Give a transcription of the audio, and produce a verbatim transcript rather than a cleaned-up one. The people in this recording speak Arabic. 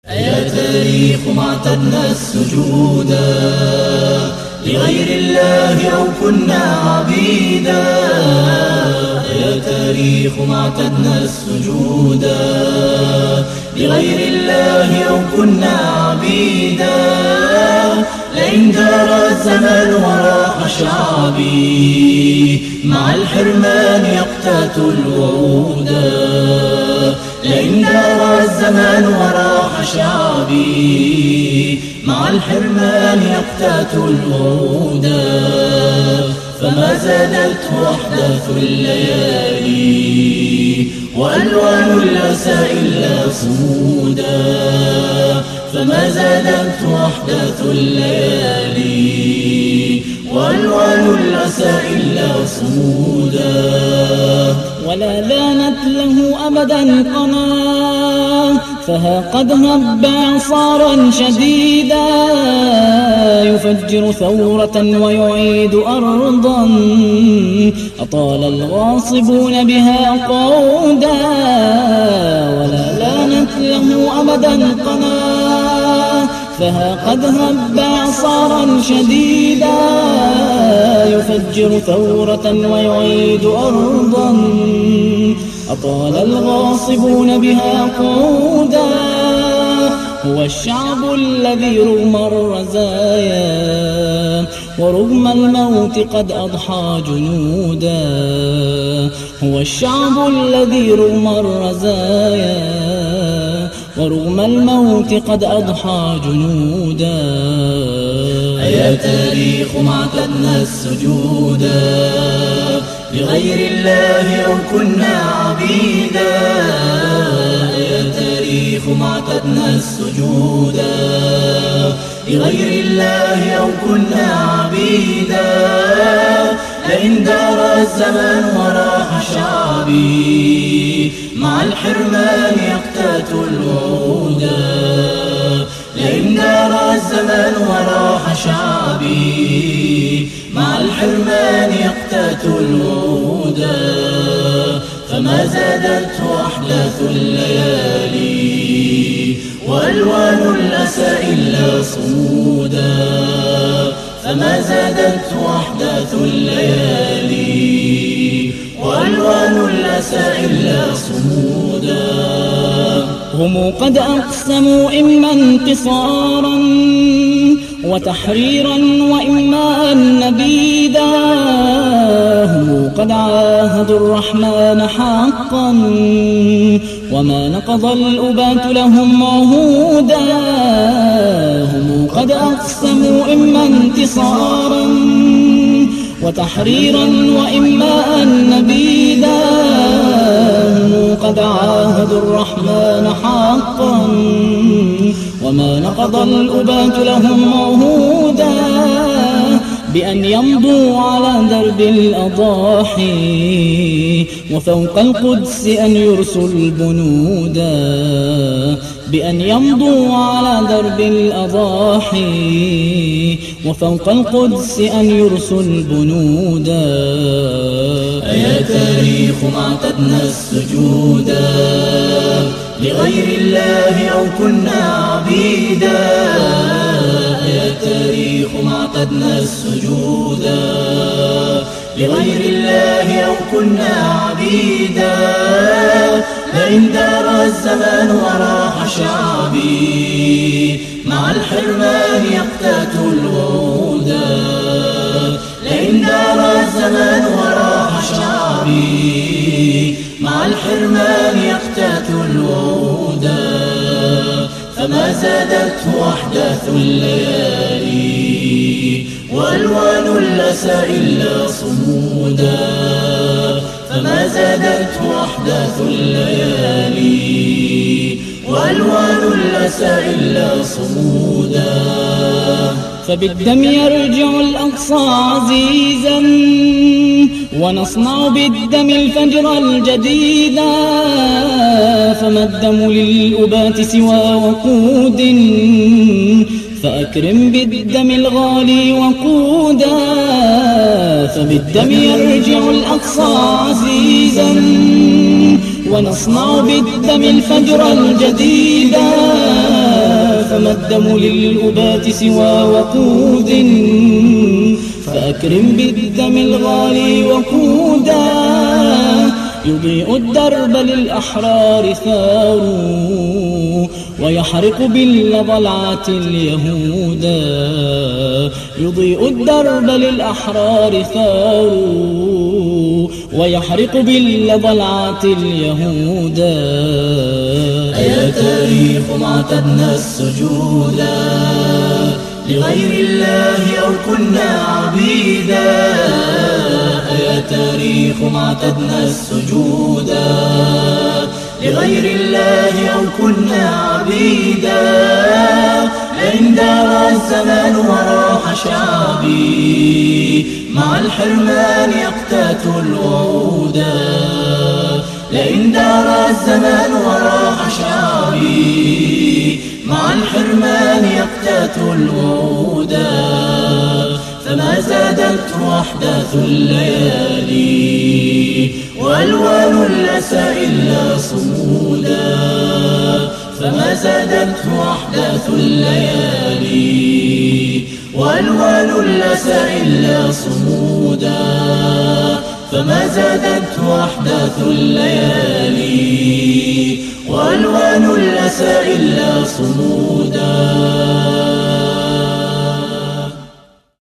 يا تاريخ ما اعتدنا السجودا لغير الله أو كنا عبيدا. يا تاريخ ما اعتدنا السجودا لغير الله أو كنا عبيدا. لئن جرى الزمان وراح شعبي مع الحرمان يقتات الوعودا. لئن جرى الزمان وراح شعبي مع الحرمان يقتات الوعودا. فما زادت أحداث الليالي وألوان الأسى إلا صمودا. فما زادت أحداث الليالي وألوان الأسى إلا صمودا. ولا لانت له أبدا قناه فها قد هب إعصارا شديدا. يفجر ثورة ويعيد أرضا أطال الغاصبون بها قودا. ولا لانت له أبدا قناه فها قد هب إعصارا شديدا. يفجر ثورة ويعيد أرضا أطال الغاصبون بها قودا. هو الشعب الذي رغم الرزايا ورغم الموت قد أضحى جنودا. هو الشعب الذي رغم الرزايا ورغم الموت قد أضحى جنودا. يا تاريخ ما اعتدنا السجودا لغير الله أو كنا عبيدا. يا تاريخ ما اعتدنا السجودا لغير الله أو كنا عبيدا. لئن دار الزمان وراح شعبي مع الحرمان يقتات الوعودا. لئن دار الزمان وراح شعبي مع الحرمان يقتات الوعودا. فما زادت أحداث الليالي وألوان الأسى إلا صمودا. فما زادت أحداث الليالي وألوان الأسى إلا صمودا. هم قد أقسموا إما انتصارا وتحريرا وإما نبيدا. هم قد عاهدوا الرحمن حقا وما نقض الأبات لهم عهودا. هم قد أقسموا إما انتصارا وتحريرا وإما نبيدا. هم قد عاهدوا الرحمن حقا وما نقض الأبات لهم عهودا. بأن يمضوا على درب الأضاحي وفوق القدس أن يرسوا البنودا. بأن يمضوا على درب الأضاحي وفوق القدس أن يرسوا البنودا. يا تاريخ ما اعتدنا السجودا لغير الله أو كنا عبيدا. يا تاريخ ما اعتدنا السجودا لغير الله أو كنا عبيدا. لئن دار الزمان وراح شعبي مع الحرمان يقتات الوعودا. لئن دار الزمان وراح شعبي مع الحرمان يقتات الوعودا. فما زادت أحداث الليالي وألوان الأسى إلا صمودا. فما زادت أحداث الليالي وألوان الأسى إلا صمودا. فبالدم يرجع الأقصى عزيزا ونصنع بالدم الفجر الجديدا. فما الدم للأبات سوى وقود فأكرم بالدم الغالي وقودا. فبالدم يرجع الأقصى عزيزا ونصنع بالدم الفجر الجديدا. ما الدم للأبات سوى وقود، فأكرم بالدم الغالي وقودا، يضيء الدرب للأحرار ثار، ويحرق بالضلعات اليهودا. يضيء الدرب للأحرار ثار، ويحرق بالضلعات اليهودا. أيا تاريخ ما اعتدنا السجودا لغير الله أو كنا عبيدا. يا تاريخ ما اعتدنا السجودا لغير الله أو كنا عبيدا. لئن دار الزمان وراح شعبي مع الحرمان يقتات الوعودا. لئن دار الزمان وراح شعبي مع الحرمان يقتات الوعودا. فما زادته أحداث الليالي وألوان الأسى إلا صمودا. فما زادته أحداث الليالي وألوان الأسى إلا صمودا. فما زادته أحداث الليالي وألوان الأسى إلا صمودا.